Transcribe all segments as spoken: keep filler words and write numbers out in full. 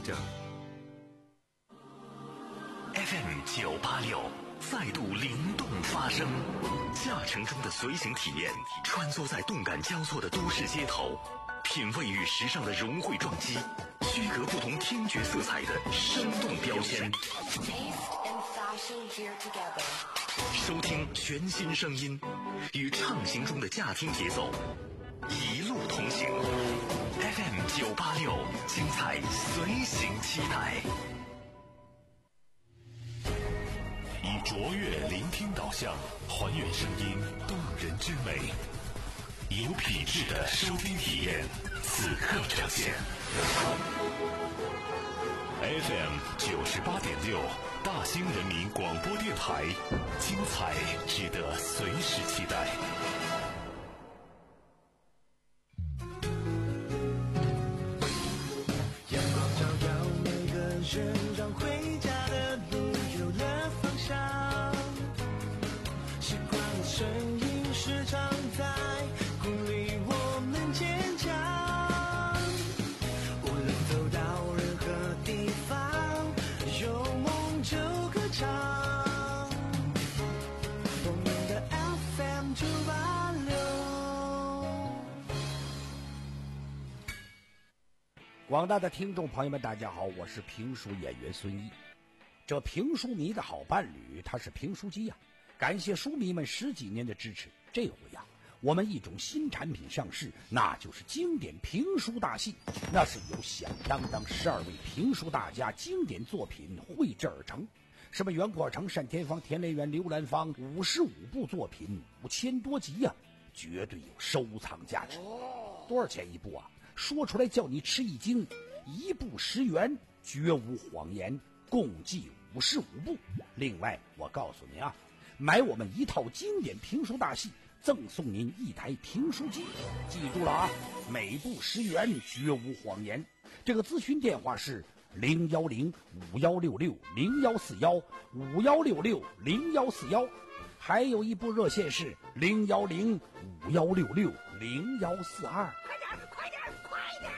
着。F M 九八六再度灵动发声，驾乘中的随行体验，穿梭在动感交错的都市街头，品味与时尚的融汇撞击，区隔不同听觉色彩的生动标签。收听全新声音，与畅行中的驾听节奏一路同行。F M 九八六，精彩随行期待。以卓越聆听导向，还原声音动人之美，有品质的收听体验，此刻呈现。F M 九十八点六，大兴人民广播电台，精彩值得随时期待。 阳光照耀每个人，让回家的路有了方向。习惯的声音时常在鼓励我们坚强。无论走到任何地方，有梦就歌唱。我们的 F M 九八六。 广大的听众朋友们，大家好，我是评书演员孙一。这评书迷的好伴侣，他是评书机呀、啊。感谢书迷们十几年的支持，这回呀、啊，我们一种新产品上市，那就是经典评书大戏。那是由响当当十二位评书大家经典作品绘制而成，什么袁阔成、单田芳、田连元、刘兰芳，五十五部作品，五千多集呀、啊，绝对有收藏价值。多少钱一部啊？说出来叫你吃一惊，一部十元，绝无谎言，共计五十五部。另外，我告诉你啊，买我们一套经典评书大戏，赠送您一台评书机。记住了啊，每部十元，绝无谎言。这个咨询电话是零幺零五幺六六零幺四幺五幺六六零幺四幺，还有一部热线是零幺零五幺六六零幺四二。快点，快点，快点！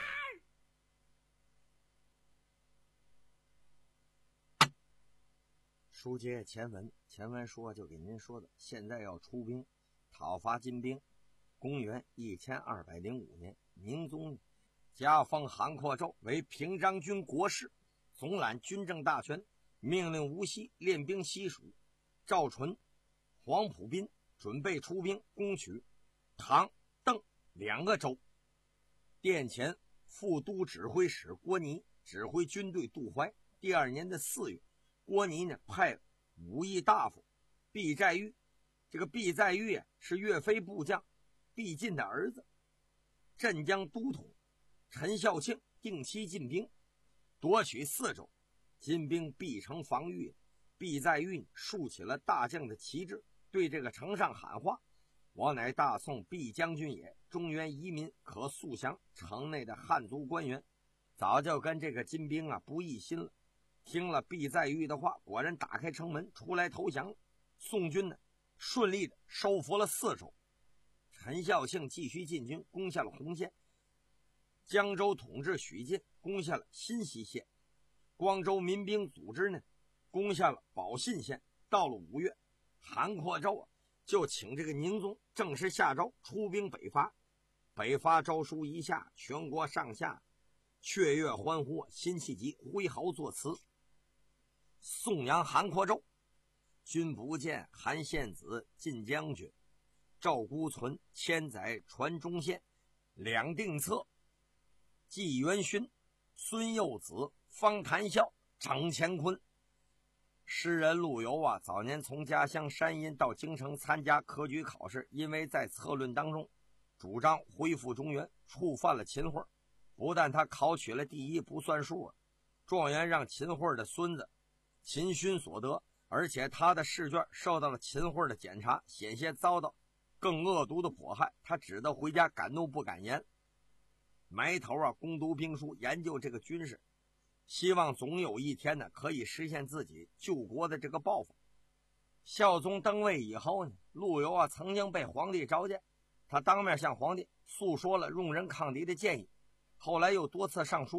书接前文，前文说就给您说的，现在要出兵讨伐金兵。公元一千二百零五年，宁宗加封韩阔胄为平章军国士，总揽军政大权，命令无锡练兵西蜀。赵纯、黄埔斌准备出兵攻取唐、邓两个州。殿前副都指挥使郭尼指挥军队渡淮。第二年的四月，郭尼呢派武义大夫毕寨玉，这个毕寨玉啊是岳飞部将毕进的儿子，镇江都统陈孝庆定期进兵，夺取四州。金兵必城防御，毕寨玉竖起了大将的旗帜，对这个城上喊话：我乃大宋毕将军也，中原移民可速降。城内的汉族官员早就跟这个金兵啊不一心了，听了毕寨玉的话，果然打开城门出来投降了。宋军呢顺利的收服了四州。陈孝庆继续进军，攻下了洪县。江州统治许进攻下了新溪县。光州民兵组织呢攻下了保信县。到了五月，韩阔胄啊就请这个宁宗正式下诏出兵北伐。北伐诏书一下，全国上下雀跃欢呼，辛弃疾挥毫作词颂扬韩阔胄：君不见，韩献子晋将军，赵孤存千载传中县，两定策，纪元勋、孙幼子、方谈笑、张乾坤。诗人陆游啊，早年从家乡山阴到京城参加科举考试，因为在策论当中主张恢复中原，触犯了秦桧。不但他考取了第一不算数啊，状元让秦桧的孙子秦勋所得，而且他的试卷受到了秦桧的检查，险些遭到更恶毒的迫害，他只得回家敢怒不敢言，埋头啊攻读兵书，研究这个军事，希望总有一天呢可以实现自己救国的这个抱负。孝宗登位以后呢，陆游啊曾经被皇帝召见，他当面向皇帝诉说了用人抗敌的建议，后来又多次上书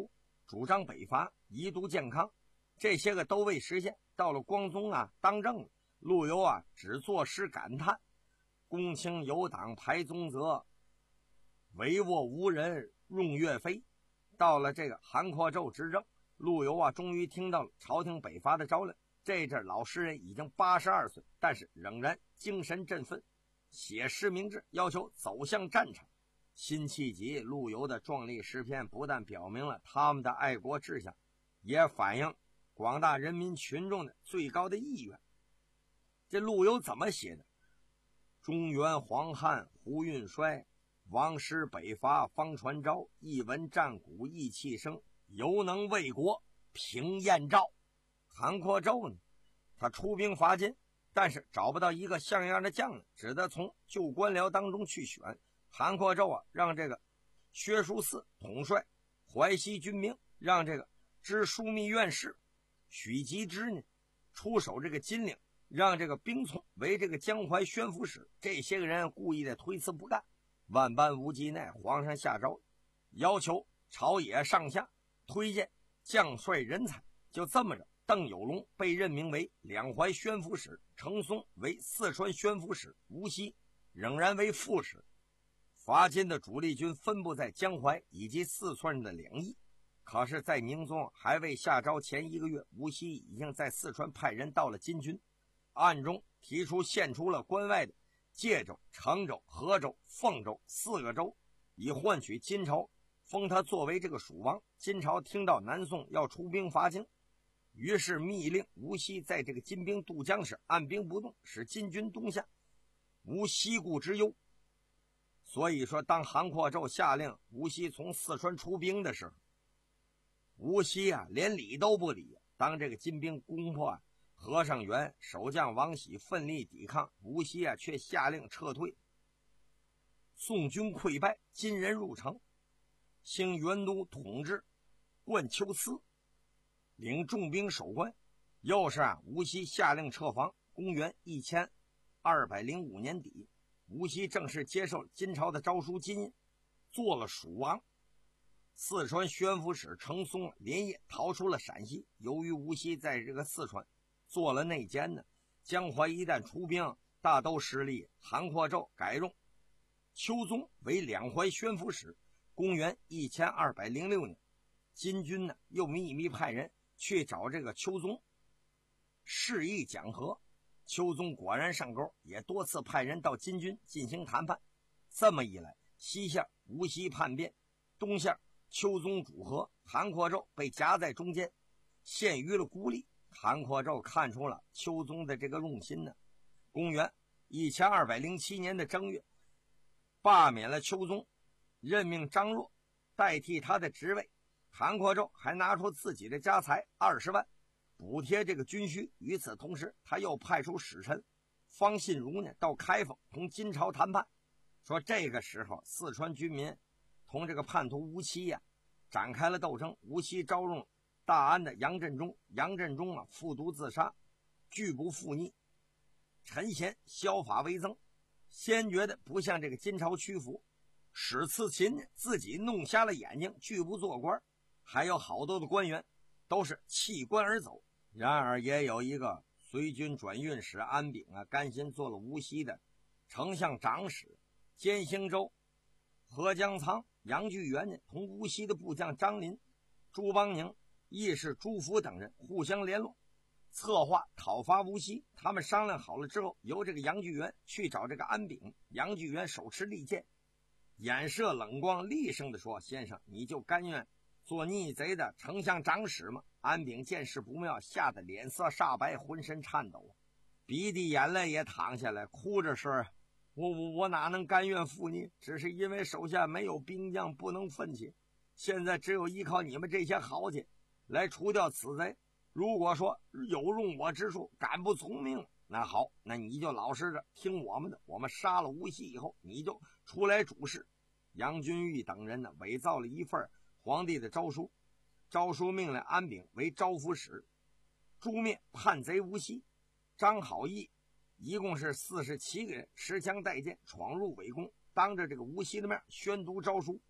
主张北伐，遗毒健康，这些个都未实现。到了光宗啊当政，陆游啊只作诗感叹：公卿有党排宗泽，帷幄无人用岳飞。到了这个韩括胄执政，陆游啊终于听到了朝廷北伐的诏令。这阵老诗人已经八十二岁，但是仍然精神振奋，写诗明志，要求走向战场。辛弃疾、陆游的壮丽诗篇不但表明了他们的爱国志向，也反映广大人民群众的最高的意愿。这陆游怎么写的？中原黄汉胡运衰，王师北伐方传召，一闻战鼓意气生，犹能为国平燕赵。韩括胄呢，他出兵伐金，但是找不到一个像样的将领，只得从旧官僚当中去选。韩括胄啊，让这个薛叔嗣统帅淮西军兵，让这个知枢密院事许吉之呢出守这个金陵，让这个兵从为这个江淮宣抚使。这些个人故意的推辞不干，万般无计奈，皇上下诏要求朝野上下推荐将帅人才。就这么着，邓有龙被任命为两淮宣抚使，程松为四川宣抚使，吴锡仍然为副使。伐金的主力军分布在江淮以及四川的两翼。可是在宁宗还未下诏前一个月，吴锡已经在四川派人到了金军，暗中提出献出了关外的界州、成州、河州、凤州四个州，以换取金朝封他作为这个蜀王。金朝听到南宋要出兵伐金，于是密令吴锡在这个金兵渡江时按兵不动，使金军东下，无西顾之忧。所以说，当韩括胄下令吴锡从四川出兵的时候，吴锡啊连理都不理。当这个金兵攻破啊和尚原，守将王喜奋力抵抗，吴锡啊却下令撤退。宋军溃败，金人入城，兴元都统治冠丘司，领重兵守关。又是啊吴锡下令撤防。公元一千二百零五年底，吴锡正式接受金朝的诏书金印，做了蜀王。四川宣抚使程松连夜逃出了陕西。由于吴锡在这个四川做了内奸呢，江淮一旦出兵，大都失利。韩括胄改用邱宗为两淮宣抚使。公元一千二百零六年，金军呢又秘密派人去找这个邱宗示意讲和。邱宗果然上钩，也多次派人到金军进行谈判。这么一来，西线吴锡叛变，东线邱宗主和，韩括胄被夹在中间，陷于了孤立。韩括胄看出了邱宗的这个用心呢。公元一千二百零七年的正月，罢免了邱宗，任命张若代替他的职位。韩括胄还拿出自己的家财二十万补贴这个军需。与此同时，他又派出使臣方信如呢到开封同金朝谈判，说这个时候四川军民同这个叛徒吴锡呀、啊、展开了斗争。吴锡招用大安的杨振中，杨振中啊服毒自杀，拒不附逆。陈贤削发为僧，坚决的不向这个金朝屈服。史次勤自己弄瞎了眼睛，拒不做官。还有好多的官员都是弃官而走。然而也有一个随军转运使安炳啊，甘心做了吴锡的丞相长史。兼兴州何江仓、杨巨源呢，同吴锡的部将张林、朱邦宁、义士朱福等人互相联络，策划讨伐吴锡。他们商量好了之后，由这个杨巨源去找这个安炳。杨巨源手持利剑，眼射冷光，厉声地说：先生，你就甘愿做逆贼的丞相长史吗？安炳见势不妙，吓得脸色煞白，浑身颤抖，鼻涕眼泪也淌下来，哭着说：我我我哪能甘愿负逆？只是因为手下没有兵将，不能奋起，现在只有依靠你们这些豪杰来除掉此贼。如果说有容我之处，敢不从命，那好，那你就老实着听我们的。我们杀了吴锡以后，你就出来主事。杨君玉等人呢，伪造了一份皇帝的诏书，诏书命令安炳为招抚使，诛灭叛贼吴锡。张好义一共是四十七个人，持枪带剑闯入围攻，当着这个吴锡的面宣读诏书。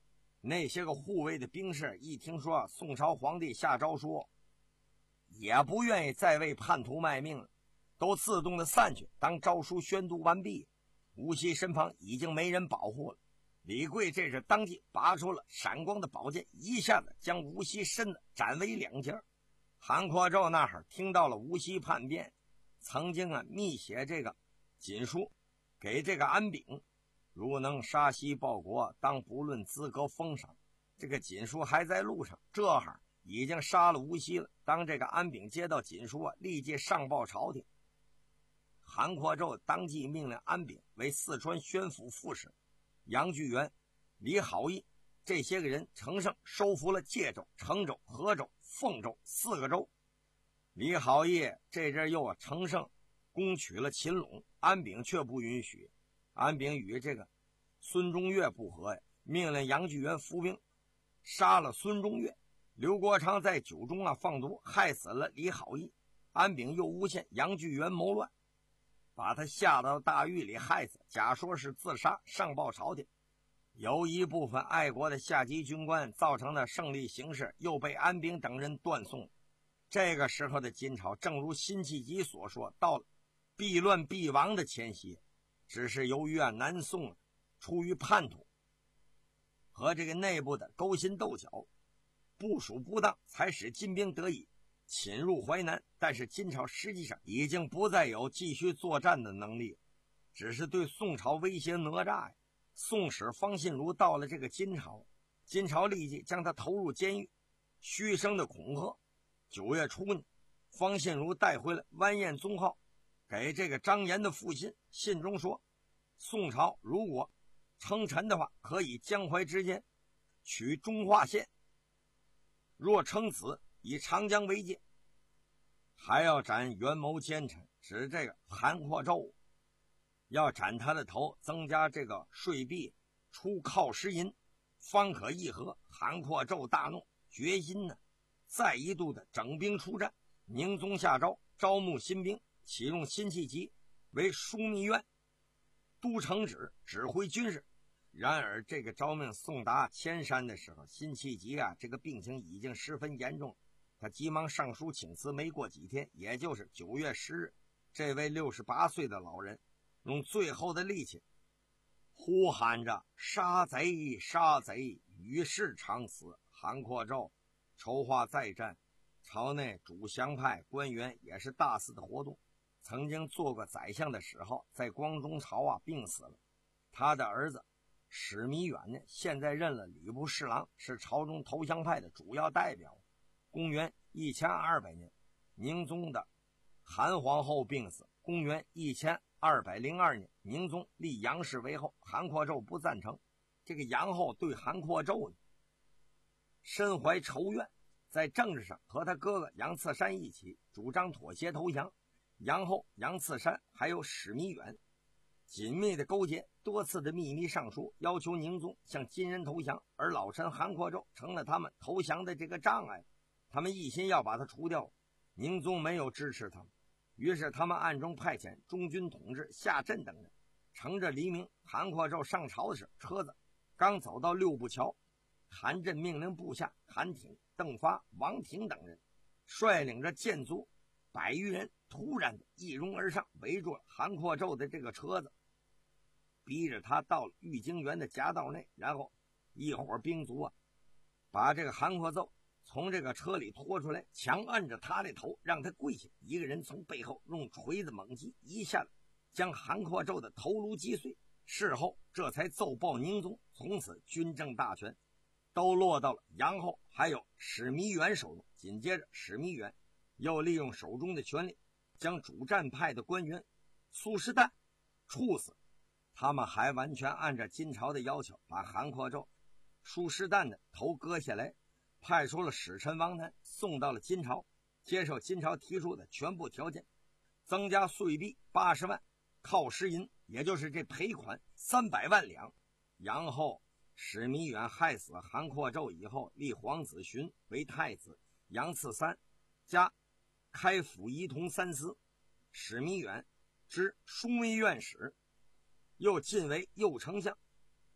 那些个护卫的兵士一听说宋朝皇帝下诏书，也不愿意再为叛徒卖命了，都自动的散去。当诏书宣读完毕，吴锡身旁已经没人保护了。李贵这是当即拔出了闪光的宝剑，一下子将吴锡身子斩为两截。韩阔胄那会儿听到了吴锡叛变，曾经啊密写这个锦书给这个安炳，如能杀西报国，当不论资格封赏。这个锦书还在路上，这会儿已经杀了吴锡了。当这个安炳接到锦书啊，立即上报朝廷。韩阔胄当即命令安炳为四川宣抚副使，杨巨源、李好义这些个人乘胜收服了界州、成州、河州、凤州四个州。李好义这阵又乘胜攻取了秦陇，安炳却不允许。安炳与这个孙中岳不和呀，命令杨巨源伏兵杀了孙中岳。刘国昌在酒中啊放毒，害死了李好义。安炳又诬陷杨巨源谋乱，把他下到大狱里害死，假说是自杀，上报朝廷。有一部分爱国的下级军官造成的胜利形势又被安炳等人断送。这个时候的金朝，正如辛弃疾所说，到了必乱必亡的前夕。只是由于啊南宋出于叛徒和这个内部的勾心斗角，部署不当，才使金兵得以侵入淮南。但是金朝实际上已经不再有继续作战的能力，只是对宋朝威胁哪吒呀。宋使方信如到了这个金朝，金朝立即将他投入监狱，虚声的恐吓。九月初呢，方信如带回了完颜宗浩给这个张炎的复信，信中说，宋朝如果称臣的话，可以江淮之间取中化县，若称子，以长江为界，还要斩元谋奸臣，指这个韩阔胄，要斩他的头，增加这个税币，出犒食银，方可议和。韩阔胄大怒，决心呢再一度的整兵出战。宁宗下诏招募新兵，启用辛弃疾为枢密院都城旨，指挥军事。然而这个招命送达千山的时候，辛弃疾啊这个病情已经十分严重，他急忙上书请辞。没过几天，也就是九月十日，这位六十八岁的老人用最后的力气呼喊着，杀贼杀贼，与世长辞。韩阔胄筹划再战，朝内主降派官员也是大肆的活动。曾经做过宰相的时候，在光宗朝啊病死了。他的儿子史弥远呢，现在任了礼部侍郎，是朝中投降派的主要代表。公元一千二百年，宁宗的韩皇后病死。公元一千二百零二年，宁宗立杨氏为后，韩阔胄不赞成。这个杨后对韩阔胄呢深怀仇怨，在政治上和他哥哥杨次山一起主张妥协投降。杨后、杨次山还有史弥远紧密的勾结，多次的秘密上书，要求宁宗向金人投降，而老臣韩阔胄成了他们投降的这个障碍。他们一心要把他除掉，宁宗没有支持他们，于是他们暗中派遣中军统制夏震等人，乘着黎明，韩阔胄上朝的时候，车子刚走到六步桥，韩震命令部下韩挺、邓发、王挺等人率领着建卒百余人突然的一拥而上，围住了韩阔胄的这个车子，逼着他到了玉京园的夹道内。然后一伙兵卒啊把这个韩阔胄从这个车里拖出来，强按着他的头让他跪下。一个人从背后用锤子猛击，一下子将韩阔胄的头颅击碎。事后这才奏报宁宗，从此军政大权都落到了杨后还有史弥远手中。紧接着史弥远又利用手中的权力，将主战派的官员苏士旦处死。他们还完全按照金朝的要求，把韩阔胄、苏士旦的头割下来，派出了使臣王南送到了金朝，接受金朝提出的全部条件，增加税币八十万，犒食银，也就是这赔款三百万两。杨后、史弥远害死韩阔胄以后，立皇子询为太子，杨次三加开府仪同三司，史弥远知枢密院使，又晋为右丞相。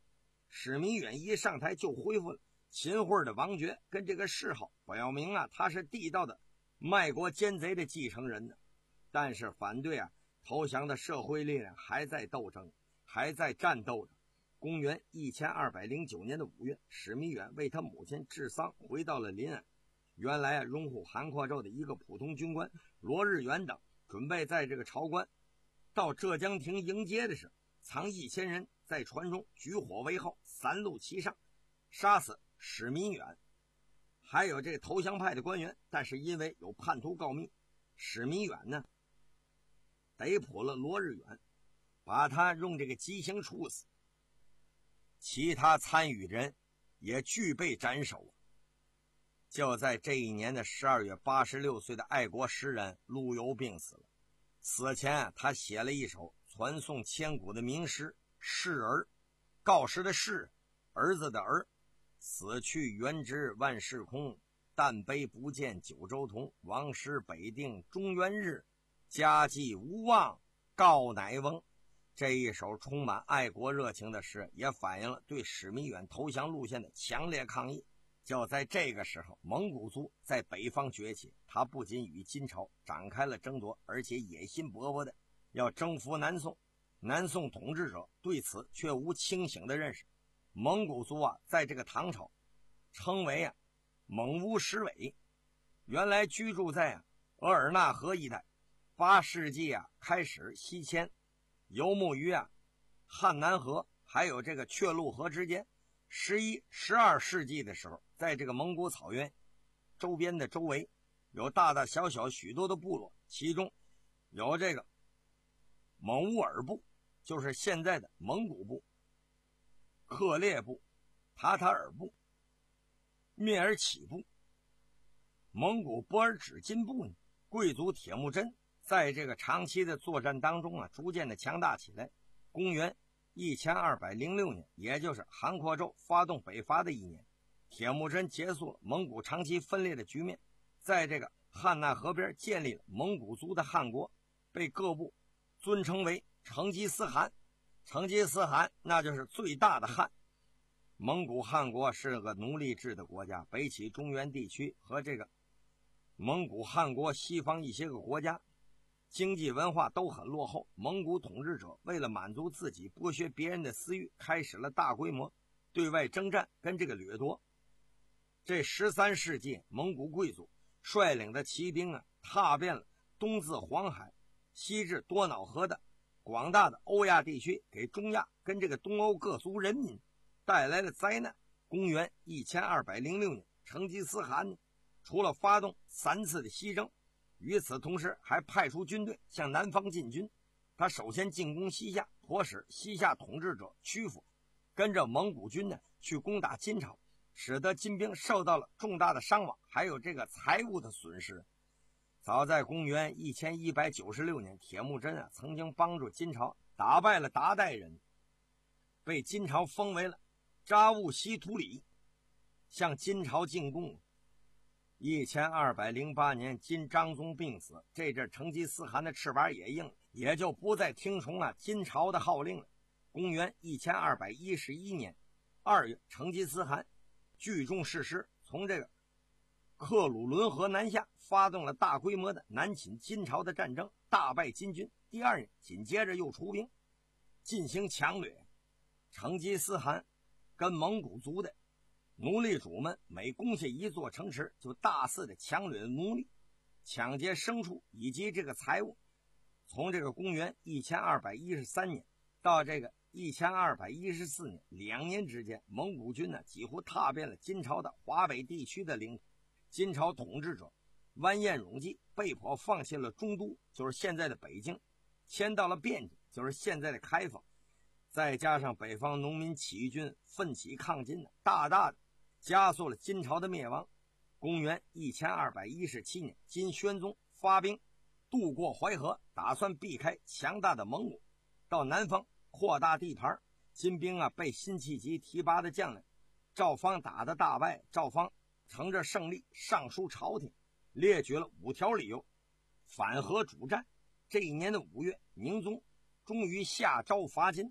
史弥远一上台就恢复了秦桧的王爵跟这个谥号，表明啊他是地道的卖国奸贼的继承人呢。但是反对啊投降的社会力量还在斗争，还在战斗着。公元一千二百零九年的五月，史弥远为他母亲治丧回到了临安。原来啊拥护韩括胄的一个普通军官罗日元等准备在这个朝官到浙江亭迎接的时候，藏一千人在船中举火为号，三路齐上，杀死史弥远还有这个投降派的官员。但是因为有叛徒告密，史弥远呢逮捕了罗日远，把他用这个极刑处死，其他参与人也俱被斩首。就在这一年的十二月，八十六岁的爱国诗人陆游病死了。死前他写了一首传颂千古的名诗《示儿》，告示的示，儿子的儿。死去元知万事空，但悲不见九州同。王师北定中原日，家祭无望告乃翁。这一首充满爱国热情的诗，也反映了对史弥远投降路线的强烈抗议。就在这个时候，蒙古族在北方崛起，他不仅与金朝展开了争夺，而且野心勃勃的要征服南宋。南宋统治者对此却无清醒的认识。蒙古族啊，在这个唐朝称为啊蒙乌什韦，原来居住在啊额尔纳河一带。八世纪啊开始西迁，游牧于啊汉南河还有这个却路河之间。十一、十二世纪的时候，在这个蒙古草原周边的周围有大大小小许多的部落，其中有这个蒙乌尔部，就是现在的蒙古部、克烈部、塔塔尔部、蔑尔乞部。蒙古波尔指金部呢，贵族铁木真在这个长期的作战当中啊，逐渐的强大起来。公元一千二百零六年，也就是韩括胄发动北伐的一年，铁木真结束了蒙古长期分裂的局面，在这个汉纳河边建立了蒙古族的汗国，被各部尊称为成吉思汗。成吉思汗那就是最大的汗。蒙古汗国是个奴隶制的国家，北起中原地区和这个蒙古汗国西方一些个国家经济文化都很落后。蒙古统治者为了满足自己剥削别人的私欲，开始了大规模对外征战跟这个掠夺。这十三世纪，蒙古贵族率领的骑兵啊，踏遍了东自黄海西至多瑙河的广大的欧亚地区，给中亚跟这个东欧各族人民带来了灾难。公元一千二百零六年，成吉思汗呢，除了发动三次的西征，与此同时还派出军队向南方进军。他首先进攻西夏，迫使西夏统治者屈服，跟着蒙古军呢去攻打金朝，使得金兵受到了重大的伤亡，还有这个财物的损失。早在公元一千一百九十六年，铁木真啊曾经帮助金朝打败了鞑代人，被金朝封为了扎兀西图里，向金朝进贡。一千二百零八年，金章宗病死，这阵成吉思汗的翅膀也硬了，也就不再听从了金朝的号令了。公元一千二百一十一年二月，成吉思汗聚众誓师，从这个克鲁伦河南下，发动了大规模的南侵金朝的战争，大败金军。第二年紧接着又出兵进行强掠。成吉思汗跟蒙古族的奴隶主们每攻下一座城池，就大肆的强掠奴隶，抢劫牲畜以及这个财物。从这个公元一千二百一十三年到这个一千二百一十四年，两年之间，蒙古军呢几乎踏遍了金朝的华北地区的领土。金朝统治者完颜永济被迫放弃了中都，就是现在的北京，迁到了汴京，就是现在的开封。再加上北方农民起义军奋起抗金呢，大大的加速了金朝的灭亡。公元一千二百一十七年，金宣宗发兵渡过淮河，打算避开强大的蒙古，到南方扩大地盘。金兵啊被辛弃疾提拔的将领赵方打得大败。赵方乘着胜利上书朝廷，列举了五条理由反核主战。这一年的五月，宁宗终于下诏伐金，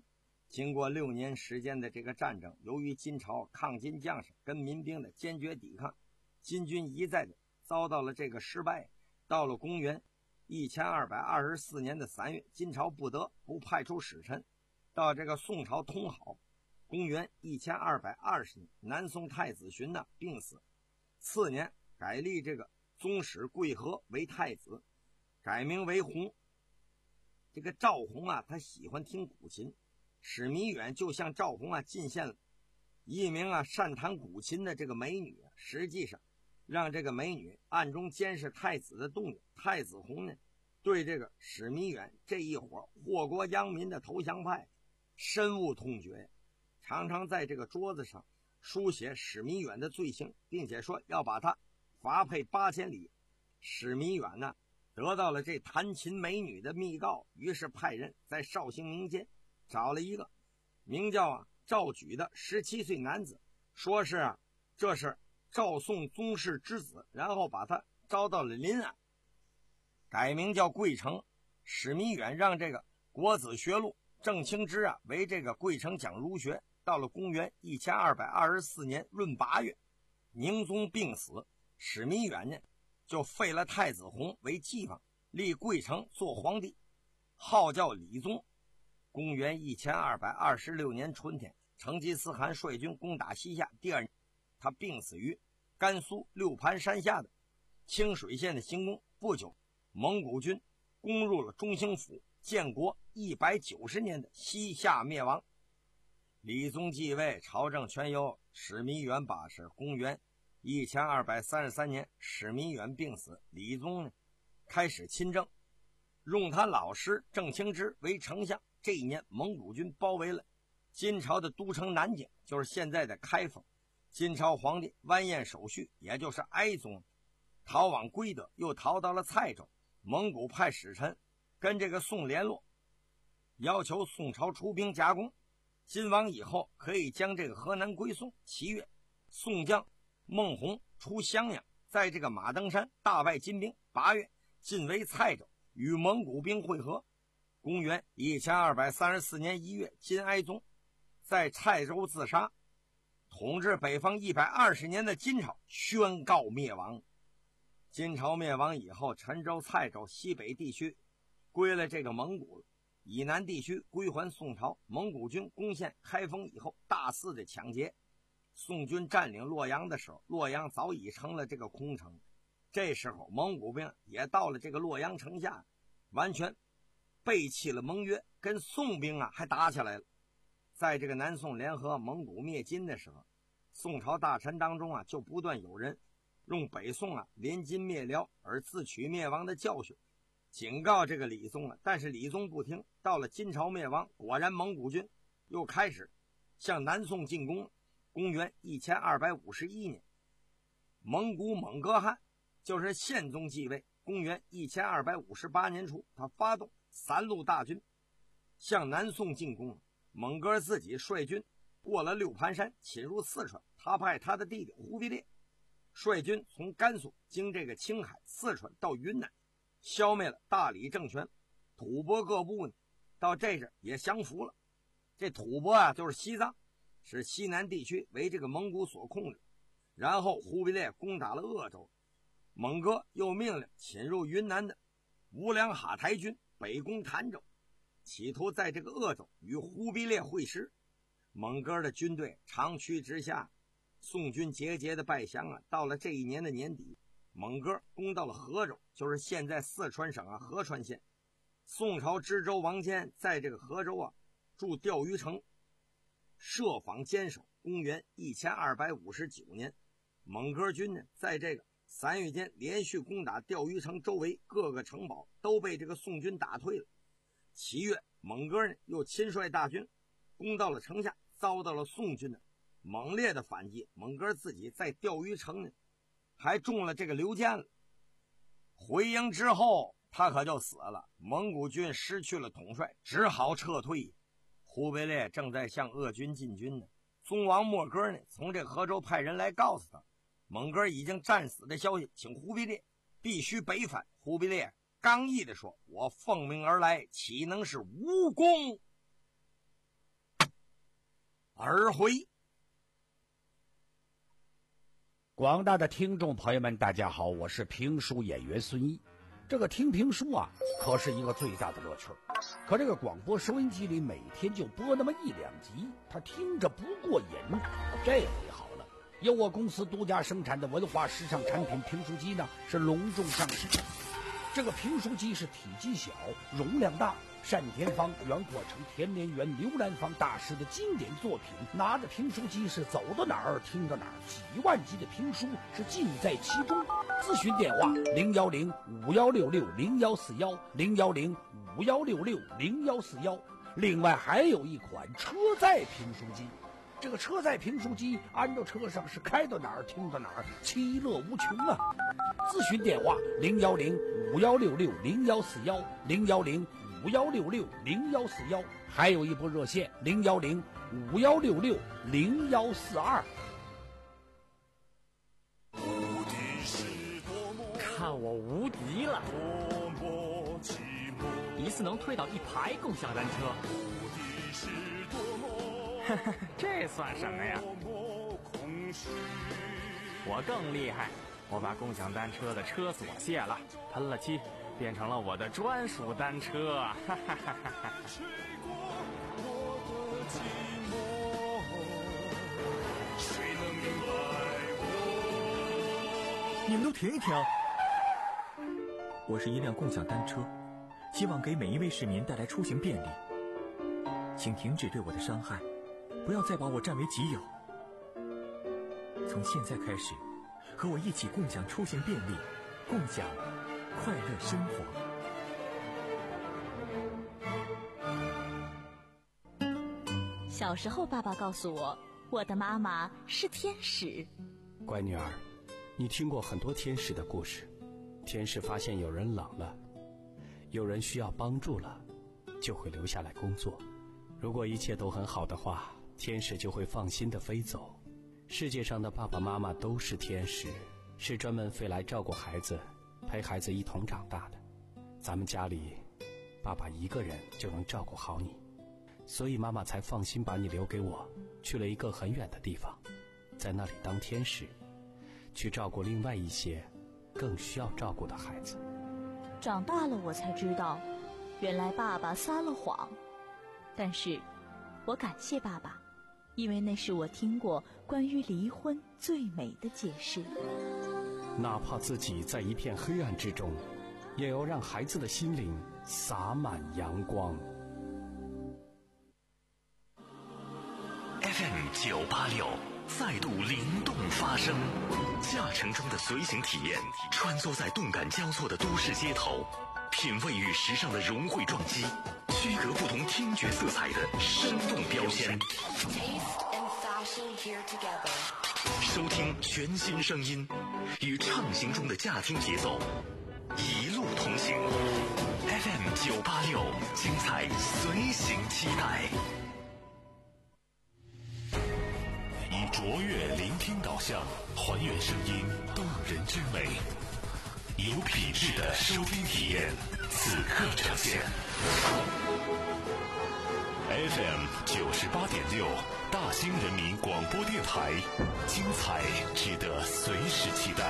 经过六年时间的这个战争，由于金朝抗金将士跟民兵的坚决抵抗，金军一再的遭到了这个失败。到了公元一千二百二十四年的三月，金朝不得不派出使臣到这个宋朝通好。公元一千二百二十年，南宋太子荀呢病死，次年改立这个宗室贵和为太子，改名为弘。这个赵弘啊，他喜欢听古琴，史弥远就向赵弘啊进献了一名啊善弹古琴的这个美女，实际上让这个美女暗中监视太子的动静。太子弘呢，对这个史弥远这一伙祸国殃民的投降派深恶痛绝，常常在这个桌子上书写史弥远的罪行，并且说要把他罚配八千里。史弥远呢，得到了这弹琴美女的密告，于是派人在绍兴民间找了一个名叫啊赵举的十七岁男子，说是啊这是赵宋宗室之子，然后把他招到了临安，改名叫贵城。史弥远让这个国子学录郑清之啊为这个贵城讲儒学。到了公元一千二百二十四年闰八月，宁宗病死，史弥远呢就废了太子弘为继王，立贵城做皇帝，号叫李宗。公元一千二百二十六年春天，成吉思汗率军攻打西夏，第二年他病死于甘肃六盘山下的清水县的行宫。不久，蒙古军攻入了中兴府，建国一百九十年的西夏灭亡。李宗继位，朝政全由史弥远把持。公元一千二百三十三年，史弥远病死，李宗呢开始亲政，用他老师郑清之为丞相。这一年，蒙古军包围了金朝的都城南京，就是现在的开封。金朝皇帝完颜守绪，也就是哀宗，逃往归德，又逃到了蔡州。蒙古派使臣跟这个宋联络，要求宋朝出兵加攻。金亡以后，可以将这个河南归宋。七月，宋将孟弘出襄阳，在这个马登山大败金兵。八月，进围蔡州，与蒙古兵会合。公元一千二百三十四年一月，金哀宗在蔡州自杀。统治北方一百二十年的金朝宣告灭亡。金朝灭亡以后，陈州、蔡州西北地区归了这个蒙古了，以南地区归还宋朝。蒙古军攻陷开封以后，大肆的抢劫。宋军占领洛阳的时候，洛阳早已成了这个空城。这时候蒙古兵也到了这个洛阳城下，完全背弃了盟约，跟宋兵啊还打起来了。在这个南宋联合蒙古灭金的时候，宋朝大臣当中啊就不断有人用北宋啊联金灭辽而自取灭亡的教训警告这个李宗啊，但是李宗不听。到了金朝灭亡，果然蒙古军又开始向南宋进攻。公元一千二百五十一年，蒙古蒙哥汗就是宪宗继位。公元一千二百五十八年初，他发动三路大军向南宋进攻。蒙哥自己率军过了六盘山，侵入四川。他派他的弟弟忽必烈率军从甘肃经这个青海、四川到云南，消灭了大理政权。吐蕃各部呢，到这阵也降服了。这吐蕃啊，就是西藏，使西南地区为这个蒙古所控制。然后忽必烈攻打了鄂州，蒙哥又命令侵入云南的乌梁哈台军北攻潭州，企图在这个鄂州与忽必烈会师。蒙哥的军队长驱直下，宋军节节的败降啊。到了这一年的年底，蒙哥攻到了河州，就是现在四川省啊合川县。宋朝知州王坚在这个河州啊驻钓鱼城，设防坚守。公元一千二百五十九年，蒙哥军呢在这个三月间连续攻打钓鱼城周围各个城堡，都被这个宋军打退了。七月，蒙哥呢又亲率大军攻到了城下，遭到了宋军的猛烈的反击。蒙哥自己在钓鱼城呢还中了这个流箭了。回营之后他可就死了，蒙古军失去了统帅，只好撤退。忽必烈正在向鄂军进军呢，宗王莫哥呢从这河州派人来告诉他，蒙哥已经战死的消息，请忽必烈必须北返。忽必烈刚毅地说，我奉命而来，岂能是无功？ 而回。 广大的听众朋友们，大家好，我是评书演员孙一。这个听评书啊，可是一个最大的乐趣。可这个广播收音机里每天就播那么一两集，他听着不过瘾。这回好了，由我公司独家生产的文化时尚产品评书机呢，是隆重上市。这个评书机是体积小，容量大，单田芳、袁阔成、田连元、刘兰芳大师的经典作品。拿着评书机是走到哪儿听到哪儿，几万集的评书是尽在其中。咨询电话零幺零五幺六六零幺四幺零幺零五幺六六零幺四幺。另外还有一款车载评书机。这个车载评书机安到车上是开到哪儿听到哪儿，其乐无穷啊！咨询电话零幺零五幺六六零幺四幺零幺零五幺六六零幺四幺，还有一部热线零幺零五幺六六零幺四二。 看我无敌了！一次能推倒一排共享单车。这算什么呀？我更厉害，我把共享单车的车锁卸了，喷了漆，变成了我的专属单车。哈哈哈哈哈！ 你们都停一停！我是一辆共享单车，希望给每一位市民带来出行便利。请停止对我的伤害，不要再把我占为己有。从现在开始，和我一起共享出行便利，共享快乐生活。 小时候，爸爸告诉我，我的妈妈是天使。 乖女儿，你听过很多天使的故事。天使发现有人冷了，有人需要帮助了，就会留下来工作。如果一切都很好的话，天使就会放心地飞走。世界上的爸爸妈妈都是天使，是专门飞来照顾孩子，陪孩子一同长大的。咱们家里，爸爸一个人就能照顾好你，所以妈妈才放心把你留给我，去了一个很远的地方，在那里当天使，去照顾另外一些更需要照顾的孩子。 长大了我才知道，原来爸爸撒了谎。但是我感谢爸爸，因为那是我听过关于离婚最美的解释。 哪怕自己在一片黑暗之中，也要让孩子的心灵洒满阳光。 F M 九八六再度灵动发声，驾乘中的随行体验，穿梭在动感交错的都市街头，品味与时尚的融汇撞击，区隔不同听觉色彩的生动标签。收听全新声音，与畅行中的驾听节奏，一路同行。F M 九八六，精彩随行期待。以卓越聆听导向，还原声音动人之美，有品质的收听体验，此刻呈现。F M 九十八点六，大兴人民广播电台，精彩值得随时期待。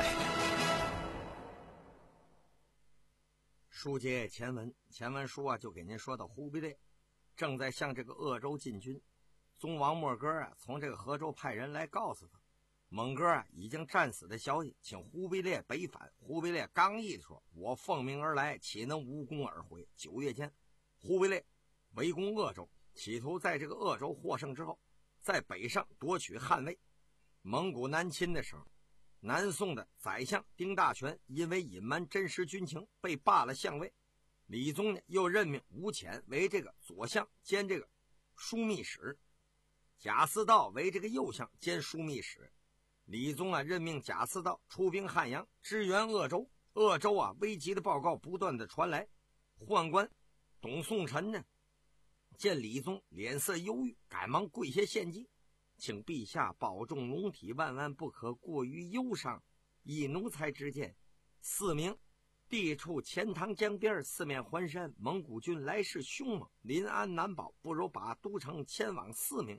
书接前文，前文书啊就给您说到忽必烈正在向这个鄂州进军。宗王莫哥啊，从这个河州派人来告诉他，蒙哥啊已经战死的消息，请忽必烈北返。忽必烈刚毅地说：“我奉命而来，岂能无功而回？”九月间，忽必烈围攻鄂州，企图在这个鄂州获胜之后，在北上夺取汉魏。蒙古南侵的时候，南宋的宰相丁大权因为隐瞒真实军情，被罢了相位。李宗呢又任命吴潜为这个左相兼这个枢密使。贾似道为这个右相兼枢密使。李宗啊任命贾似道出兵汉阳，支援鄂州。鄂州啊危急的报告不断的传来。宦官董宋臣呢见李宗脸色忧郁，赶忙跪下献计，请陛下保重龙体，万万不可过于忧伤。以奴才之见，四名地处钱塘江边，四面环山，蒙古军来势凶猛，临安难保，不如把都城迁往四明，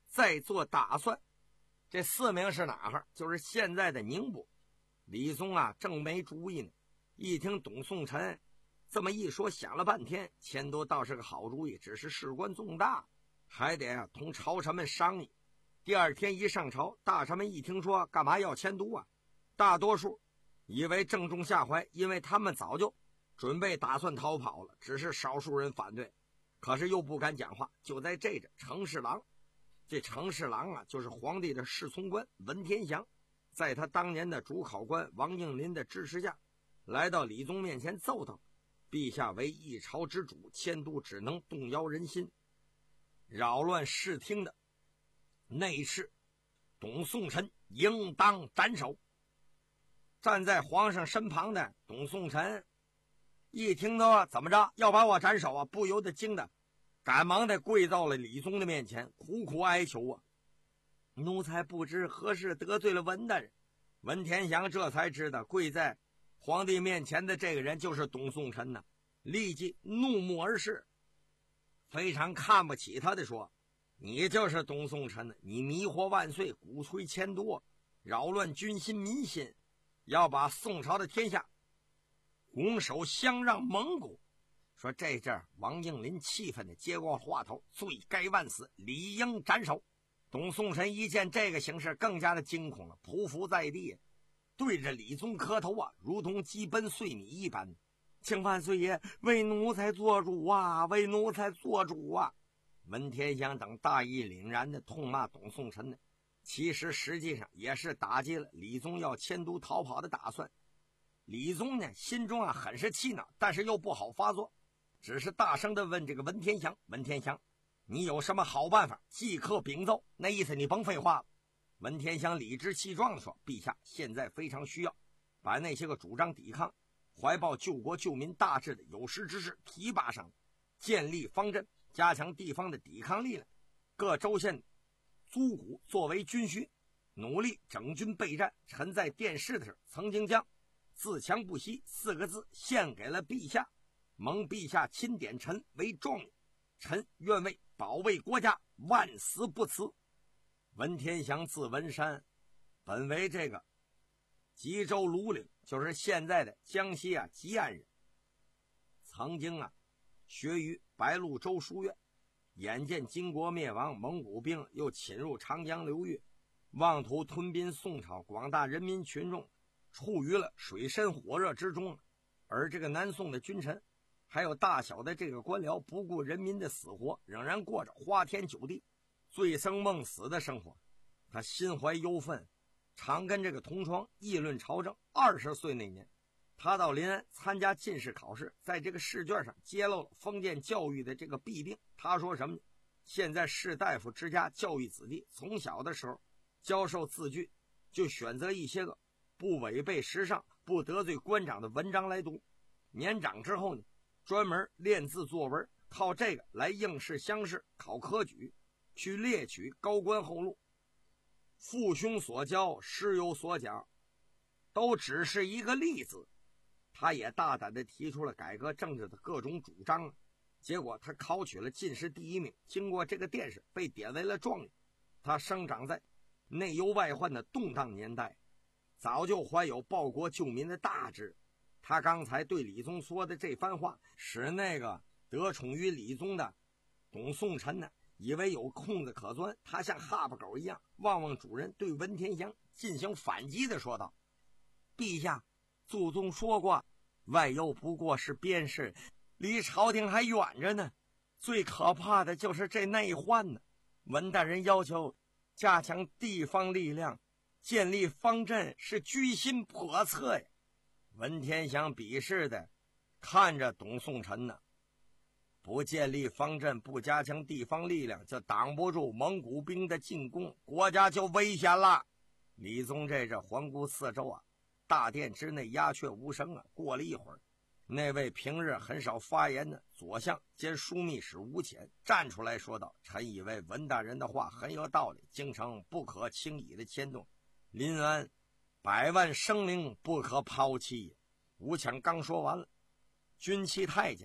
再做打算。这四名是哪哈？就是现在的宁波。李宗啊正没主意呢，一听董宋臣这么一说，想了半天，迁都倒是个好主意，只是事关重大，还得啊同朝臣们商议。第二天一上朝，大臣们一听说干嘛要迁都啊，大多数以为正中下怀，因为他们早就准备打算逃跑了，只是少数人反对，可是又不敢讲话。就在这着，程侍郎，这程侍郎啊就是皇帝的侍从官文天祥，在他当年的主考官王应麟的支持下，来到李宗面前奏道：陛下为一朝之主，迁都只能动摇人心，扰乱视听的内侍董宋臣应当斩首。站在皇上身旁的董宋臣一听到怎么着要把我斩首啊，不由得惊的赶忙的跪到了李宗的面前，苦苦哀求啊：奴才不知何事得罪了文大人。文天祥这才知道跪在皇帝面前的这个人就是董宋臣呢，立即怒目而视，非常看不起他的说：你就是董宋臣，你迷惑万岁，鼓吹迁都，扰乱军心民心，要把宋朝的天下拱手相让蒙古。说这阵王应麟气愤的接过话头：罪该万死，理应斩首。董宋臣一见这个形势，更加的惊恐了，匍匐在地，对着李宗磕头啊，如同鸡奔碎米一般。请万岁爷为奴才做主啊，为奴才做主啊！文天祥等大义凛然的痛骂董宋臣呢，其实实际上也是打击了李宗要迁都逃跑的打算。李宗呢心中啊很是气恼，但是又不好发作，只是大声的问这个文天祥：文天祥，你有什么好办法？即刻禀奏。那意思你甭废话了。文天祥理直气壮地说：陛下现在非常需要把那些个主张抵抗、怀抱救国救民大志的有识之士提拔上来，建立方阵，加强地方的抵抗力量。各州县租股作为军需，努力整军备战。臣在殿试的时候曾经将自强不息四个字献给了陛下，蒙陛下钦点臣为状元，臣愿为保卫国家万死不辞。文天祥字文山，本为这个吉州庐陵，就是现在的江西啊吉安人，曾经啊学于白鹿州书院。眼见金国灭亡，蒙古兵又侵入长江流域，妄图吞并宋朝，广大人民群众处于了水深火热之中。而这个南宋的君臣还有大小的这个官僚，不顾人民的死活，仍然过着花天酒地、醉生梦死的生活。他心怀忧愤，常跟这个同窗议论朝政。二十岁那年，他到临安参加进士考试，在这个试卷上揭露了封建教育的这个弊病。他说什么呢？现在士大夫之家教育子弟，从小的时候教授字句，就选择一些个不违背时尚、不得罪官长的文章来读。年长之后呢，专门练字作文，靠这个来应试乡试、考科举，去猎取高官厚禄。父兄所教，师友所讲，都只是一个例子。他也大胆地提出了改革政治的各种主张，结果他考取了进士第一名，经过这个殿试被点为了状元。他生长在内忧外患的动荡年代，早就怀有报国救民的大志。他刚才对李宗说的这番话，使那个得宠于李宗的董宋臣呢以为有空子可钻，他像哈巴狗一样望望主人，对文天祥进行反击的说道：陛下，祖宗说过，外忧不过是边事，离朝廷还远着呢。最可怕的就是这内患呢。文大人要求加强地方力量，建立方阵，是居心叵测呀。文天祥鄙视的看着董宋臣呢，不建立方阵，不加强地方力量，就挡不住蒙古兵的进攻，国家就危险了。李宗这这环顾四周啊，大殿之内鸦雀无声啊。过了一会儿，那位平日很少发言的左相兼枢密使吴潜站出来说道：臣以为文大人的话很有道理，京城不可轻易的牵动，临安百万生灵不可抛弃。吴潜刚说完了，军器太监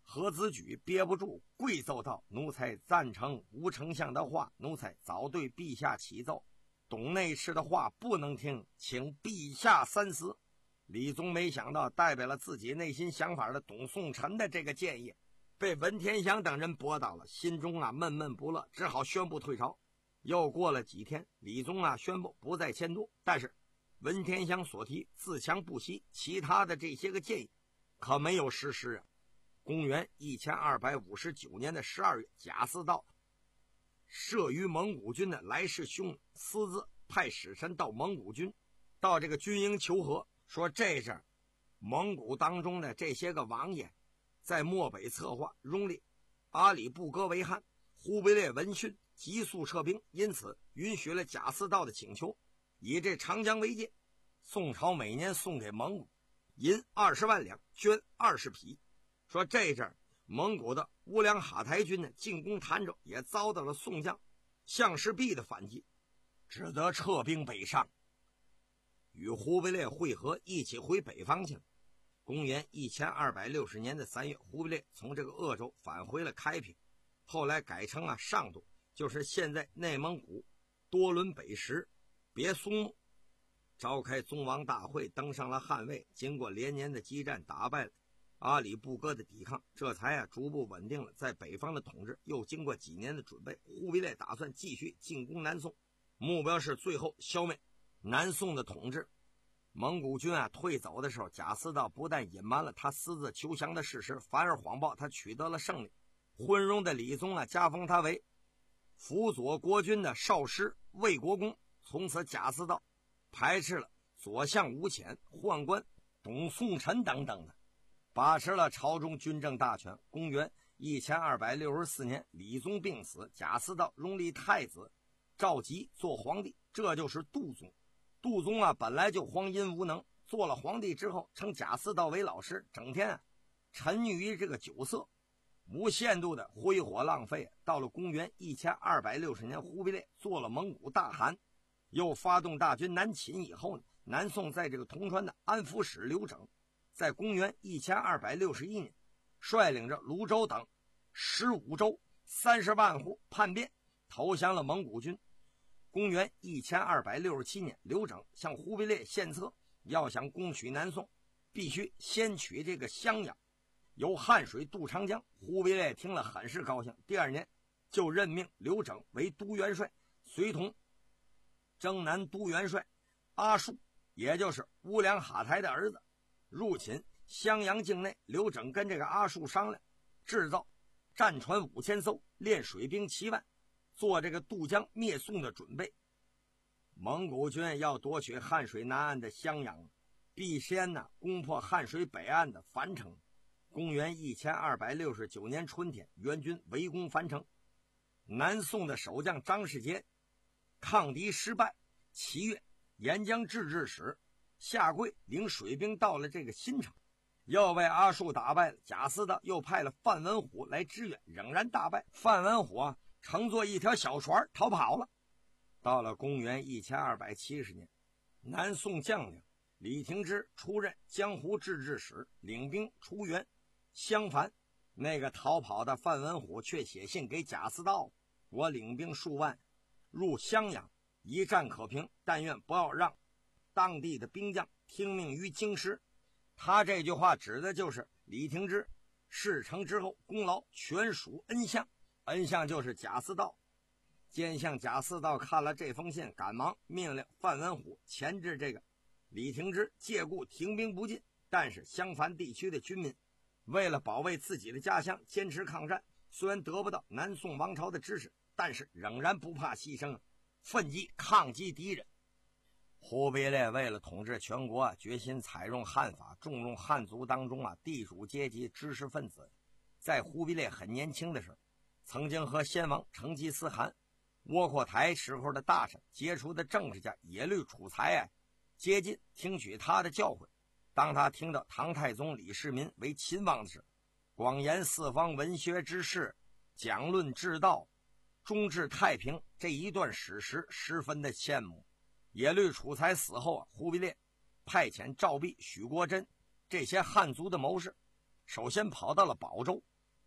何子举憋不住，跪奏道：“奴才赞成吴丞相的话，奴才早对陛下启奏，董内侍的话不能听，请陛下三思。”李宗没想到代表了自己内心想法的董宋臣的这个建议被文天祥等人驳倒了，心中啊闷闷不乐，只好宣布退朝。又过了几天，李宗啊宣布不再迁都，但是文天祥所提自强不息其他的这些个建议可没有实施啊。公元一千二百五十九年的十二月，贾似道慑于蒙古军的来势汹，私自派使臣到蒙古军到这个军营求和，说这阵蒙古当中的这些个王爷在漠北策划拥立阿里不哥为汉，忽必烈闻讯急速撤兵，因此允许了贾似道的请求，以这长江为界。宋朝每年送给蒙古银二十万两，绢二十匹。说这阵蒙古的乌梁哈台军呢进攻潭州，也遭到了宋将项士弼的反击，只得撤兵北上，与忽必烈会合，一起回北方去了。公元一千二百六十年的三月，忽必烈从这个鄂州返回了开平，后来改称啊上都，就是现在内蒙古多伦北什别松木，召开宗王大会，登上了汗位。经过连年的激战，打败了阿里不哥的抵抗，这才啊逐步稳定了在北方的统治。又经过几年的准备，忽必烈打算继续进攻南宋，目标是最后消灭南宋的统治。蒙古军啊退走的时候，贾似道不但隐瞒了他私自求降的事实，反而谎报他取得了胜利。昏庸的李宗啊加封他为辅佐国军的少师卫国公。从此贾似道排斥了左相吴潜、宦官董宋臣等等的，把持了朝中军政大权。公元一千二百六十四年，李宗病死，贾似道拥立太子赵佶做皇帝，这就是杜宗。杜宗啊本来就荒淫无能，做了皇帝之后称贾似道为老师，整天啊沉溺于这个酒色，无限度的挥霍浪费。到了公元一千二百六十年，忽必烈做了蒙古大汗，又发动大军南侵以后呢，南宋在这个铜川的安抚使刘整在公元一千二百六十一年率领着泸州等十五州三十万户叛变，投降了蒙古军。公元一千二百六十七年，刘整向忽必烈献策，要想攻取南宋，必须先取这个襄阳，由汉水渡长江。忽必烈听了很是高兴，第二年就任命刘整为都元帅，随同征南都元帅阿术，也就是乌梁哈台的儿子，入侵襄阳境内。刘整跟这个阿术商量，制造战船五千艘，练水兵七万，做这个渡江灭宋的准备。蒙古军要夺取汉水南岸的襄阳，必先呢攻破汉水北岸的樊城。公元一千二百六十九年春天，援军围攻樊城，南宋的守将张世杰抗敌失败。七月，沿江制置使下跪领水兵到了这个新城，又被阿术打败了。贾似道又派了范文虎来支援，仍然大败。范文虎啊乘坐一条小船逃跑了。到了公元一千二百七十年，南宋将领李廷芝出任江湖制置使，领兵出援。相反，那个逃跑的范文虎却写信给贾似道：我领兵数万入襄阳，一战可平，但愿不要让当地的兵将听命于京师。他这句话指的就是李廷芝事成之后功劳全属恩相，恩相就是贾似道。奸相贾似道看了这封信，赶忙命令范文虎钳制这个李廷芝，借故停兵不进。但是襄樊地区的军民为了保卫自己的家乡，坚持抗战，虽然得不到南宋王朝的支持，但是仍然不怕牺牲，奋击抗击敌人。忽必烈为了统治全国，决心采用汉法，重用汉族当中啊地主阶级知识分子。在忽必烈很年轻的时候，曾经和先王成吉思汗、窝阔台时候的大臣、杰出的政治家耶律楚材啊接近，听取他的教诲。当他听到唐太宗李世民为秦王的时候，广言四方文学之士，讲论治道，终治太平，这一段史实十分的羡慕。耶律楚材死后啊，忽必烈派遣赵弼、许国珍这些汉族的谋士，首先跑到了保州，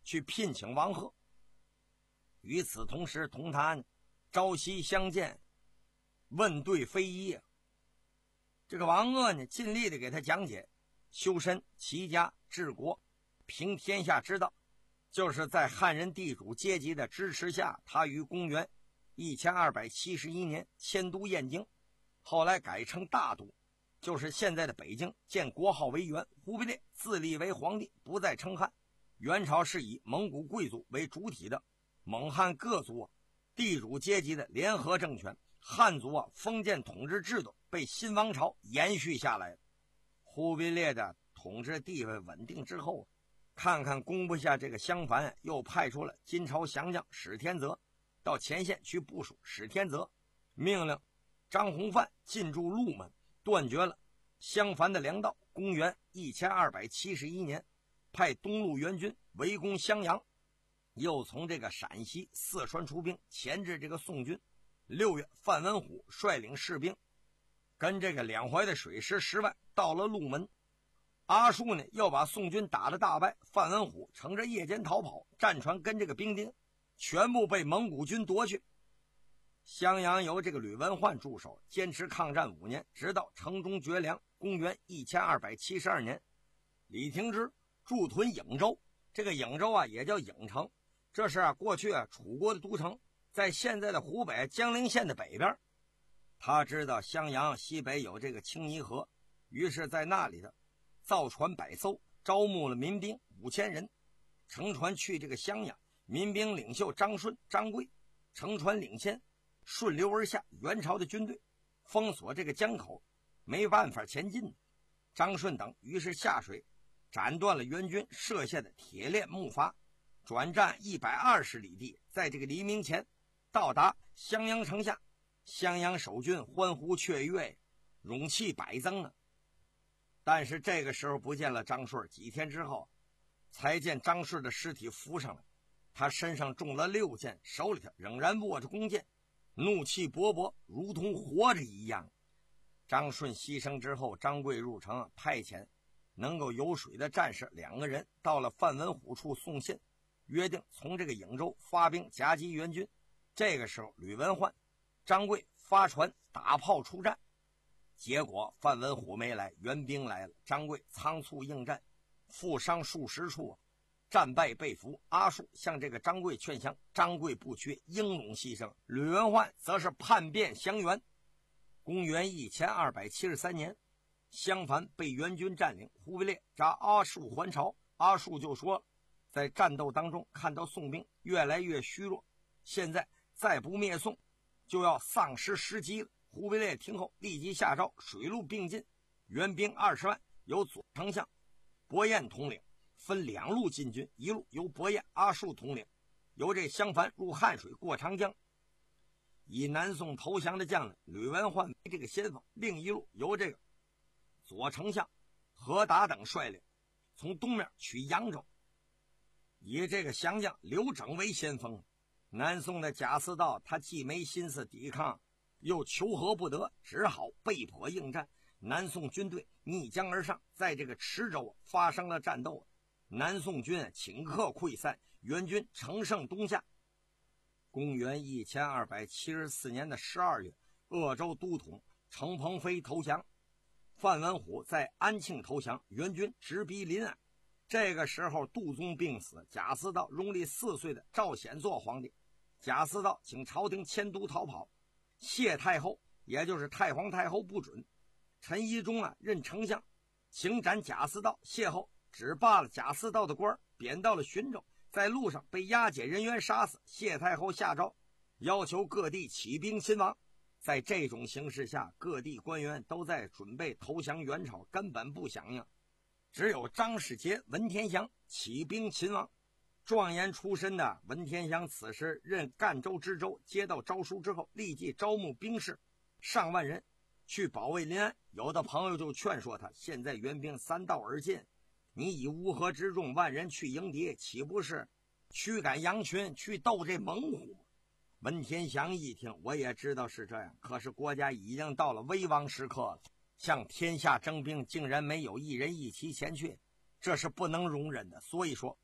去聘请王贺。与此同时，同他朝夕相见，问对非议。这个王鄂呢，尽力的给他讲解修身齐家治国平天下之道，就是在汉人地主阶级的支持下，他于公元一千二百七十一年迁都燕京，后来改称大都，就是现在的北京，建国号为元。忽必烈自立为皇帝，不再称汉。元朝是以蒙古贵族为主体的蒙汉各族啊地主阶级的联合政权，汉族啊封建统治制度被新王朝延续下来。忽必烈的统治地位稳定之后，看看攻不下这个襄樊，又派出了金朝降将史天泽到前线去部署。史天泽命令张弘范进驻鹿门，断绝了襄樊的粮道。公元一千二百七十一年，派东路援军围攻襄阳，又从这个陕西四川出兵钳制这个宋军。六月，范文虎率领士兵跟这个两淮的水师十万到了鹿门。阿术呢又把宋军打得大败，范文虎乘着夜间逃跑，战船跟这个兵丁全部被蒙古军夺去。襄阳由这个吕文焕驻守，坚持抗战五年，直到城中绝粮。公元一千二百七十二年，李廷芝驻屯颍州，这个颍州啊也叫颍城，这是啊过去啊楚国的都城，在现在的湖北江陵县的北边。他知道襄阳西北有这个青泥河，于是在那里的造船百艘，招募了民兵五千人，乘船去这个襄阳。民兵领袖张顺、张贵乘船领先，顺流而下。元朝的军队封锁这个江口，没办法前进。张顺等于是下水斩断了元军设下的铁链木筏，转战一百二十里地，在这个黎明前到达襄阳城下。襄阳守军欢呼雀跃，勇气百增啊！但是这个时候不见了张顺，几天之后才见张顺的尸体浮上来，他身上中了六箭，手里头仍然握着弓箭，怒气勃勃，如同活着一样。张顺牺牲之后，张贵入城，派遣能够游水的战士两个人到了范文虎处送信，约定从这个颍州发兵夹击元军。这个时候吕文焕、张贵发船打炮出战，结果范文虎没来，援兵来了，张贵仓促应战，负伤数十处，战败被俘。阿术向这个张贵劝降，张贵不屈，英勇牺牲。吕文焕则是叛变降元。公元一千二百七十三年，襄樊被元军占领，忽必烈扎阿术还朝。阿术就说，在战斗当中看到宋兵越来越虚弱，现在再不灭宋就要丧失时机了。忽必烈听后立即下诏，水陆并进，援兵二十万，由左丞相伯彦统领，分两路进军，一路由伯彦、阿术统领，由这襄樊入汉水过长江，以南宋投降的将领吕文焕为这个先锋，另一路由这个左丞相何达等率领，从东面取扬州，以这个降将刘整为先锋。南宋的贾似道他既没心思抵抗，又求和不得，只好被迫应战。南宋军队逆江而上，在这个池州发生了战斗，南宋军顷刻溃散，元军乘胜东下。公元一千二百七十四年的十二月，鄂州都统程鹏飞投降，范文虎在安庆投降，元军直逼临安。这个时候杜宗病死，贾似道拥立四岁的赵显做皇帝，贾似道请朝廷迁都逃跑，谢太后也就是太皇太后不准，陈宜中啊任丞相，请斩贾似道。谢后只罢了贾似道的官，贬到了浔州，在路上被押解人员杀死。谢太后下诏要求各地起兵亲王。在这种形势下，各地官员都在准备投降元朝，根本不响应。只有张世杰、文天祥起兵勤王。状元出身的文天祥此时任赣州知州，接到诏书之后，立即招募兵士上万人去保卫临安。有的朋友就劝说他，现在援兵三道而进，你以乌合之众万人去迎敌，岂不是驱赶羊群去斗这猛虎？文天祥一听，我也知道是这样，可是国家已经到了危亡时刻了，向天下征兵竟然没有一人一骑前去，这是不能容忍的。所以说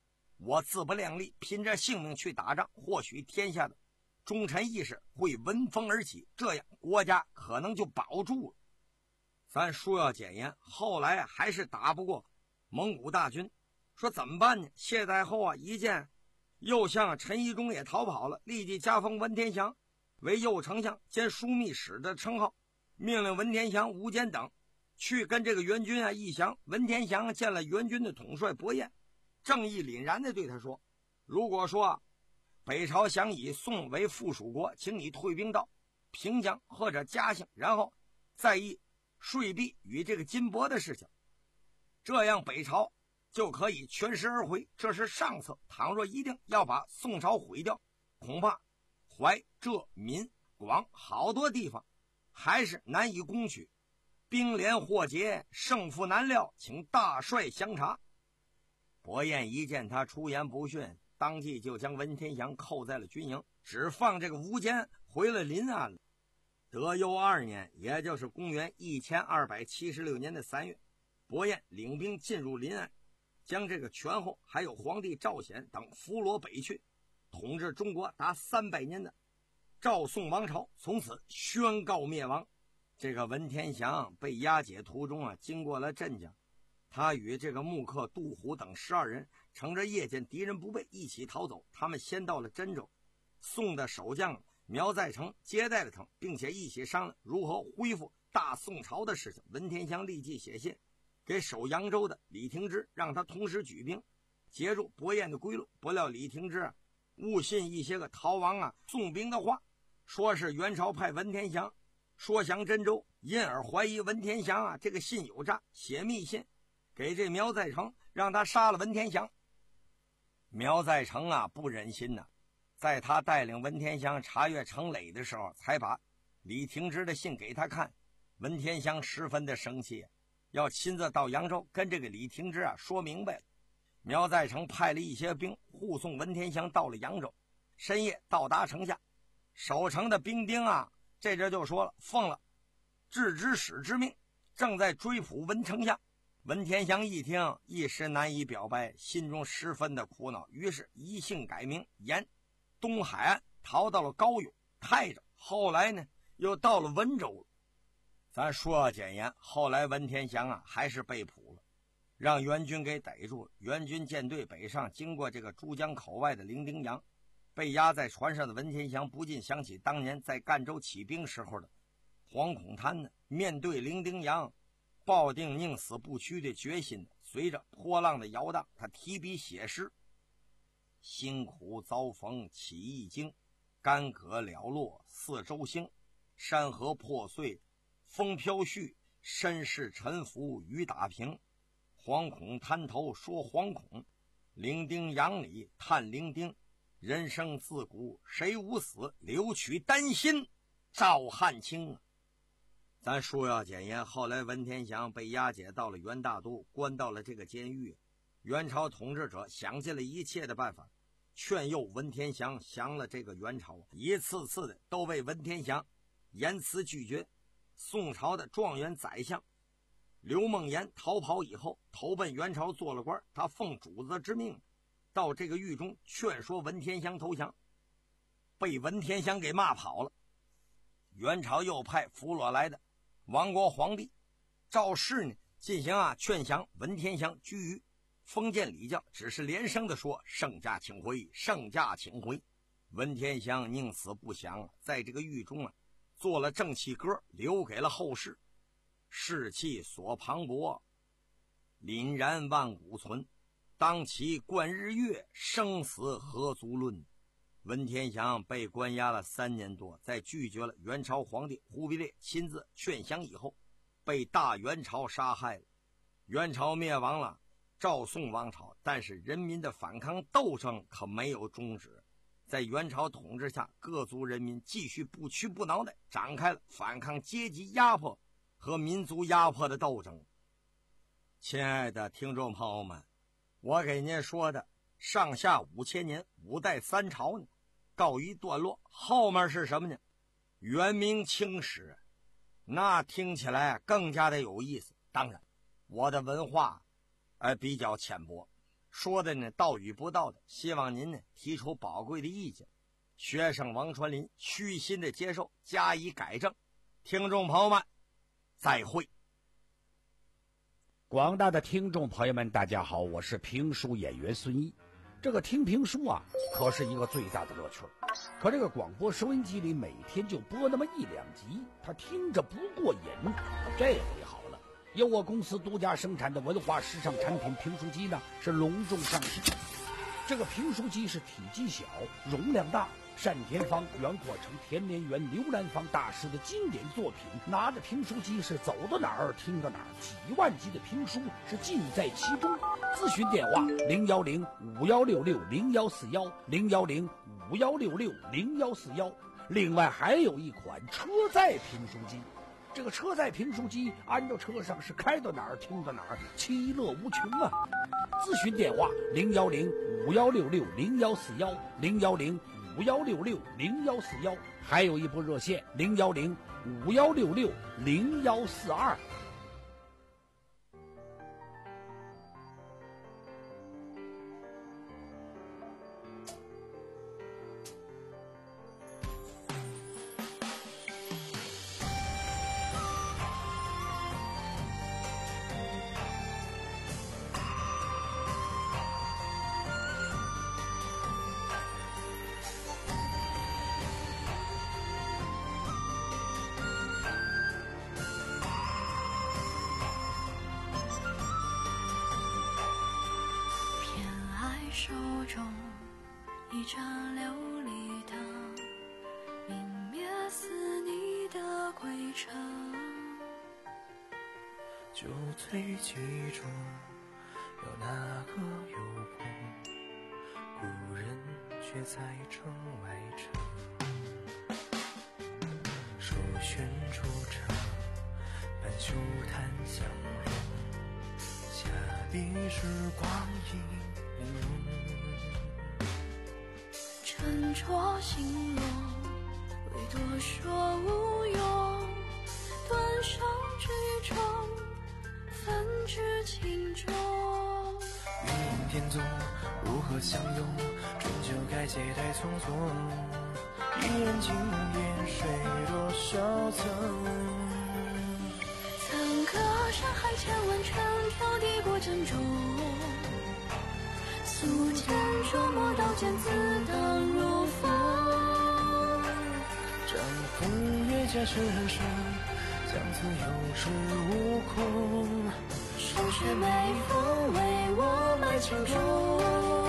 我自不量力，拼着性命去打仗，或许天下的忠臣义士会闻风而起，这样国家可能就保住了。咱说要简言，后来还是打不过蒙古大军，说怎么办呢？谢太后啊，一见右相陈宜中也逃跑了，立即加封文天祥为右丞相兼枢密使的称号，命令文天祥、吴坚等去跟这个援军啊议降。文天祥见了援军的统帅伯彦，正义凛然地对他说：如果说北朝想以宋为附属国，请你退兵到平江或者嘉兴，然后再议税币与这个金帛的事情，这样北朝就可以全师而回，这是上策。倘若一定要把宋朝毁掉，恐怕淮浙闽广好多地方还是难以攻取，兵连祸结，胜负难料，请大帅详察。伯彦一见他出言不逊，当即就将文天祥扣在了军营，只放这个吴坚回了临安了。德佑二年，也就是公元一千二百七十六年的三月，伯彦领兵进入临安，将这个权后还有皇帝赵显等俘虏北去，统治中国达三百年的赵宋王朝从此宣告灭亡。这个文天祥被押解途中啊，经过了镇江，他与这个木刻杜虎等十二人乘着夜间敌人不备一起逃走。他们先到了真州，宋的守将苗再成接待了他们，并且一起商量如何恢复大宋朝的事情。文天祥立即写信给守扬州的李廷芝，让他同时举兵截住伯彦的归路。不料李廷芝啊误信一些个逃亡啊宋兵的话，说是元朝派文天祥说降真州，因而怀疑文天祥啊这个信有诈，写密信给这苗再成，让他杀了文天祥。苗再成啊不忍心呐、啊，在他带领文天祥查阅城垒的时候，才把李廷芝的信给他看。文天祥十分的生气，要亲自到扬州跟这个李廷芝啊说明白了。苗再成派了一些兵护送文天祥到了扬州，深夜到达城下，守城的兵丁啊这阵就说了，奉了制之使之命，正在追捕文丞相。文天祥一听，一时难以表白，心中十分的苦恼，于是一姓改名，沿东海岸逃到了高勇、泰州，后来呢又到了温州了。咱说要简言，后来文天祥啊还是被捕了，让援军给逮住了。援军舰队北上，经过这个珠江口外的伶仃洋，被压在船上的文天祥不禁想起当年在赣州起兵时候的惶恐贪呢。面对伶仃洋抱定宁死不屈的决心，随着波浪的摇荡，他提笔写诗：辛苦遭逢起一经，干戈寥落四周星。山河破碎风飘絮，身世沉浮雨打平。惶恐滩头说惶恐，伶仃洋里叹伶仃。人生自古谁无死，留取丹心照汗青。咱说要简言，后来文天祥被押解到了元大都，关到了这个监狱。元朝统治者想尽了一切的办法劝诱文天祥降了这个元朝，一次次的都被文天祥言辞拒绝。宋朝的状元宰相刘梦岩逃跑以后，投奔元朝做了官，他奉主子之命到这个狱中劝说文天祥投降，被文天祥给骂跑了。元朝又派俘虏来的亡国皇帝赵氏呢进行啊劝降文天祥居于封建礼教，只是连声的说圣驾请回，圣驾请回。文天祥宁死不降，在这个狱中啊做了正气歌，留给了后世：士气所磅礴，凛然万古存。当其观日月，生死何足论。文天祥被关押了三年多，在拒绝了元朝皇帝忽必烈亲自劝降以后，被大元朝杀害了。元朝灭亡了，赵宋王朝，但是人民的反抗斗争可没有终止。在元朝统治下，各族人民继续不屈不挠地展开了反抗阶级压迫和民族压迫的斗争。亲爱的听众朋友们，我给您说的上下五千年五代三朝呢告一段落，后面是什么呢？元明清史，那听起来更加的有意思。当然我的文化呃比较浅薄， 说的呢道与不道的，希望您呢提出宝贵的意见。学生王传林虚心的接受，加以改正。听众朋友们，再会。 广大的听众朋友们，大家好，我是评书演员孙一。这个听评书啊，可是一个最大的乐趣。可这个广播收音机里每天就播那么一两集，他听着不过瘾。这回好了，由我公司独家生产的文化时尚产品评书机呢，是隆重上市。这个评书机是体积小，容量大，单田芳、袁阔成、田连元、刘兰芳大师的经典作品，拿着评书机是走到哪儿听到哪儿，几万集的评书是尽在其中。咨询电话零幺零五幺六六零幺四幺零幺零五幺六六零幺四幺。另外还有一款车载评书机，这个车载评书机安到车上是开到哪儿听到哪儿，其乐无穷啊！咨询电话零幺零五幺六六零幺四幺零幺零五幺六六零幺四幺，还有一部热线零幺零五幺六六零幺四二。 手中一盏琉璃灯，明灭似你的归程。 酒醉其中有哪个幽魂，故人却在城外城。手旋出城，伴秋檀相融，下笔时光影玲珑。 沉着形容，唯多说无用。断肠之中，分至情中。 云影天纵，如何相拥？终究该携带匆匆。一人惊艳，水多少层？ 曾隔山海千万程，挑剔过珍重。素剑琢磨刀剑，自当如风。 掌风月下是人生，相思有恃无恐。 霜雪眉峰，为我埋情中。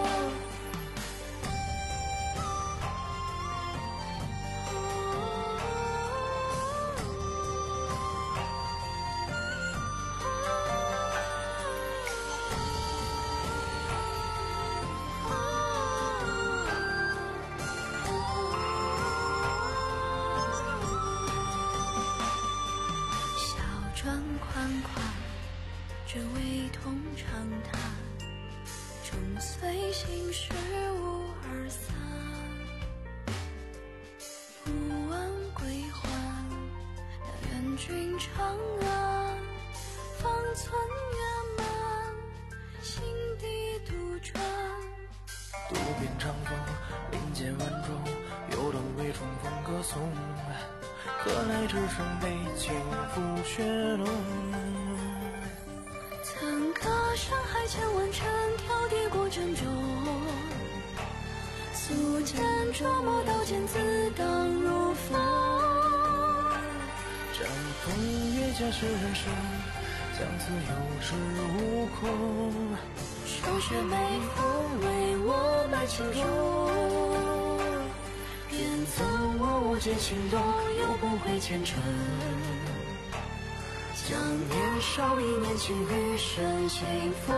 这味同长叹，终随心事无二散。不问归还，那愿君长安，方寸圆满，心底独转。 渡边长风，林间万种，有灯为重逢歌颂。何来只剩悲情浮雪浓？ 曾隔山海千万程，挑剔过珍重。素剑琢磨刀剑，自当如风。 掌风月下是人生，相思有恃无恐。 霜雪眉峰，为我埋情中。 便曾我无尽心动， 又不会前尘。 将年少一念情，余生清风。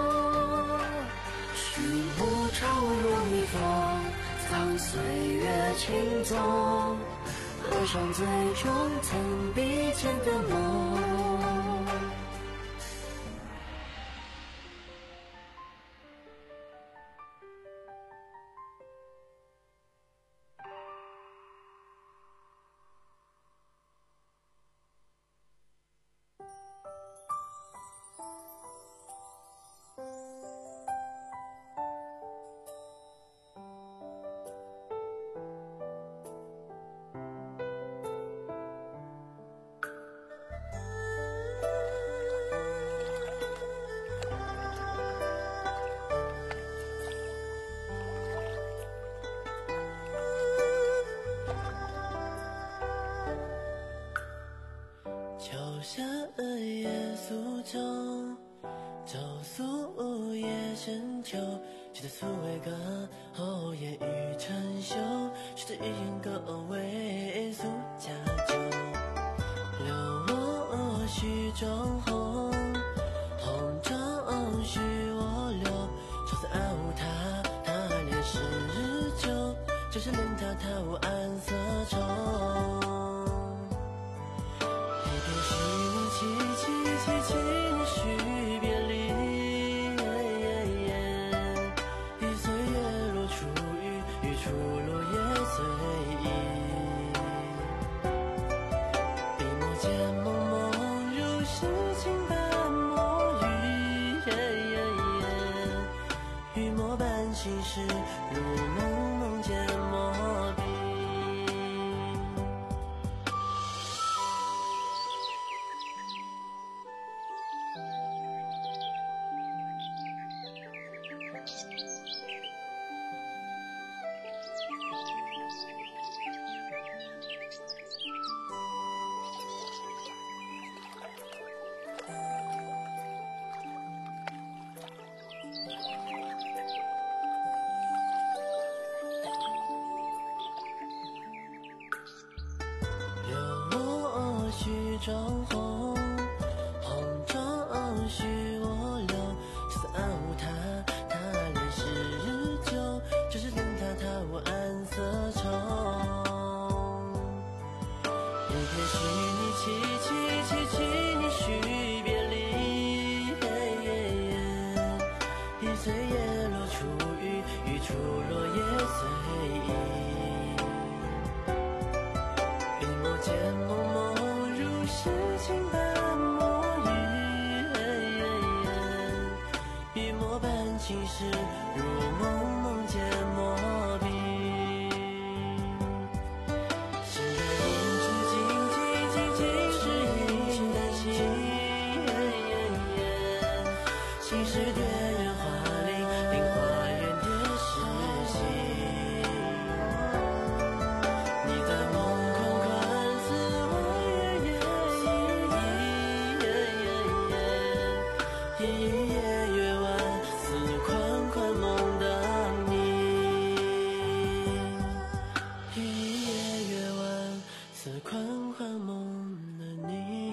虚无朝如逆风， 藏岁月情踪。河上最终曾比肩的梦。 深秋，记得苏伟歌，后烟雨成秀，学着一言歌为苏家酒。留我须中红，红中须我留。朝思暗无他，他恋是酒，只是恋他他无暗色愁。一边须你凄凄凄凄你须别离。一岁月落初雨，雨初落叶随意。笔墨间朦胧如诗情般墨雨，雨墨般心事如梦梦见墨笔。须中红，红中须我留。朝思暗无他，他恋是酒，只是恋他他无暗色愁。一片须你凄凄凄凄你须别离。一岁叶落初雨，雨初落叶随意。笔墨间朦胧诗情般墨雨，笔墨般情事如梦梦见墨笔。心在阴处静静静静是阴丹心，心是蝶人花林，林花园蝶是心。你在梦空看似我一夜月晚，似款款梦的你。一夜月晚，似款款梦的你。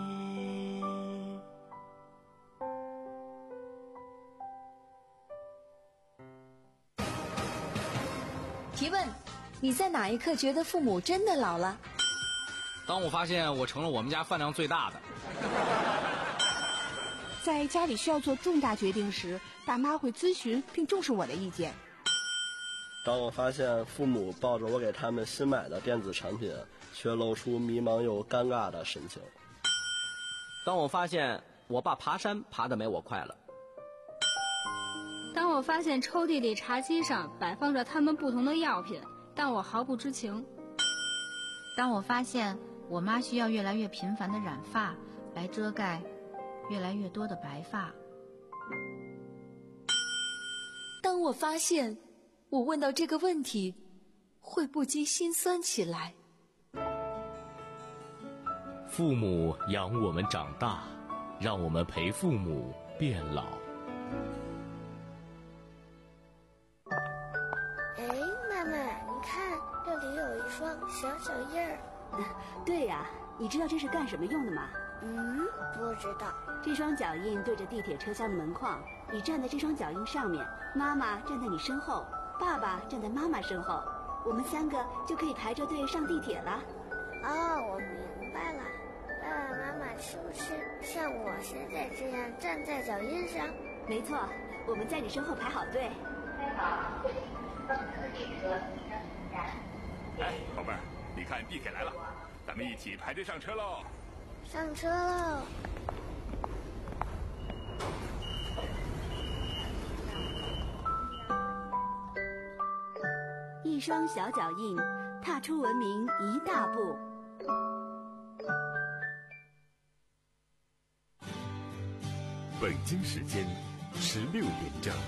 提问：你在哪一刻觉得父母真的老了？ 当我发现我成了我们家饭量最大的。 在家里需要做重大决定时，爸妈会咨询并重视我的意见。 当我发现父母抱着我给他们新买的电子产品，却露出迷茫又尴尬的神情。 当我发现我爸爬山爬得没我快了。 当我发现抽屉里茶几上摆放着他们不同的药品，但我毫不知情。 当我发现我妈需要越来越频繁的染发来遮盖越来越多的白发。 当我发现我问到这个问题会不禁心酸起来。 父母养我们长大，让我们陪父母变老。 哎，妈妈，你看这里有一双小脚印儿。 对呀、啊，你知道这是干什么用的吗？ 嗯，不知道。 这双脚印对着地铁车厢的门框，你站在这双脚印上面，妈妈站在你身后，爸爸站在妈妈身后，我们三个就可以排着队上地铁了。 哦，我明白了。爸爸妈妈是不是像我现在这样站在脚印上？ 没错，我们在你身后排好队。 开好，上次地车站。哎，宝贝儿，你看地铁来了，咱们一起排队上车喽！ 上车喽！ 一双小脚印，踏出文明一大步。 北京时间十六点整。